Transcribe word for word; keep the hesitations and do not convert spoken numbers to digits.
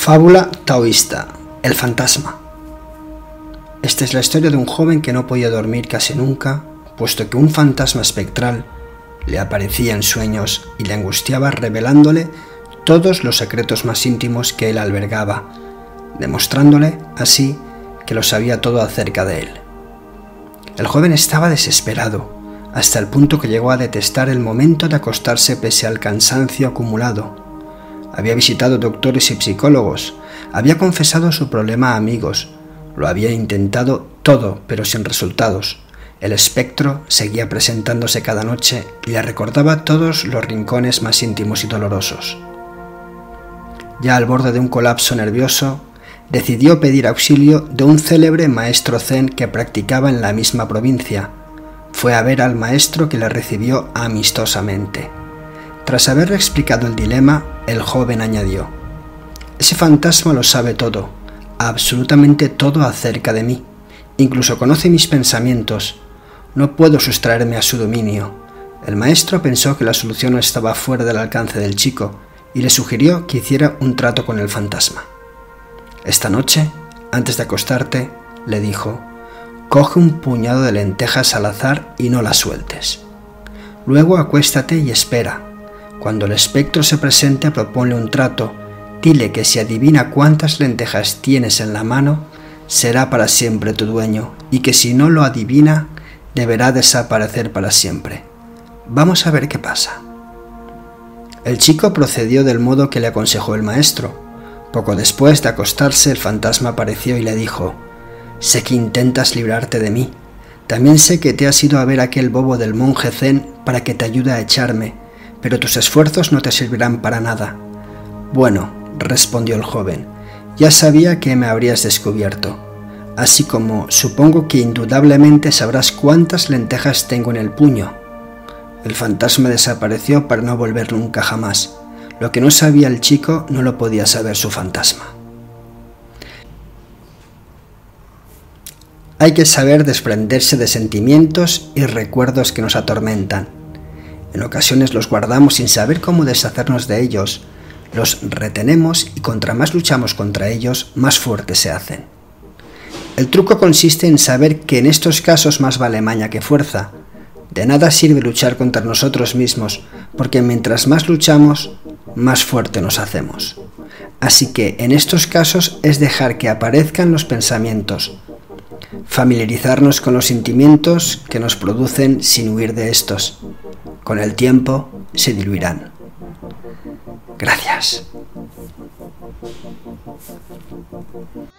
Fábula taoísta, el fantasma. Esta es la historia de un joven que no podía dormir casi nunca, puesto que un fantasma espectral le aparecía en sueños y le angustiaba revelándole todos los secretos más íntimos que él albergaba, demostrándole así que lo sabía todo acerca de él. El joven estaba desesperado, hasta el punto que llegó a detestar el momento de acostarse pese al cansancio acumulado. Había visitado doctores y psicólogos, había confesado su problema a amigos, lo había intentado todo, pero sin resultados. El espectro seguía presentándose cada noche y le recordaba todos los rincones más íntimos y dolorosos. Ya al borde de un colapso nervioso, decidió pedir auxilio de un célebre maestro zen que practicaba en la misma provincia. Fue a ver al maestro, que le recibió amistosamente. Tras haberle explicado el dilema, el joven añadió: «Ese fantasma lo sabe todo, absolutamente todo acerca de mí. Incluso conoce mis pensamientos. No puedo sustraerme a su dominio». El maestro pensó que la solución no estaba fuera del alcance del chico y le sugirió que hiciera un trato con el fantasma. «Esta noche, antes de acostarte», le dijo, «coge un puñado de lentejas al azar y no las sueltes. Luego acuéstate y espera. Cuando el espectro se presente, proponle un trato. Dile que si adivina cuántas lentejas tienes en la mano, será para siempre tu dueño, y que si no lo adivina, deberá desaparecer para siempre. Vamos a ver qué pasa». El chico procedió del modo que le aconsejó el maestro. Poco después de acostarse, el fantasma apareció y le dijo: «Sé que intentas librarte de mí. También sé que te has ido a ver a aquel bobo del monje zen para que te ayude a echarme, pero tus esfuerzos no te servirán para nada». «Bueno», respondió el joven, «ya sabía que me habrías descubierto, así como supongo que indudablemente sabrás cuántas lentejas tengo en el puño». El fantasma desapareció para no volver nunca jamás. Lo que no sabía el chico no lo podía saber su fantasma. Hay que saber desprenderse de sentimientos y recuerdos que nos atormentan. En ocasiones los guardamos sin saber cómo deshacernos de ellos, los retenemos y contra más luchamos contra ellos, más fuertes se hacen. El truco consiste en saber que en estos casos más vale maña que fuerza. De nada sirve luchar contra nosotros mismos, porque mientras más luchamos, más fuerte nos hacemos. Así que en estos casos es dejar que aparezcan los pensamientos, familiarizarnos con los sentimientos que nos producen sin huir de estos. Con el tiempo se diluirán. Gracias.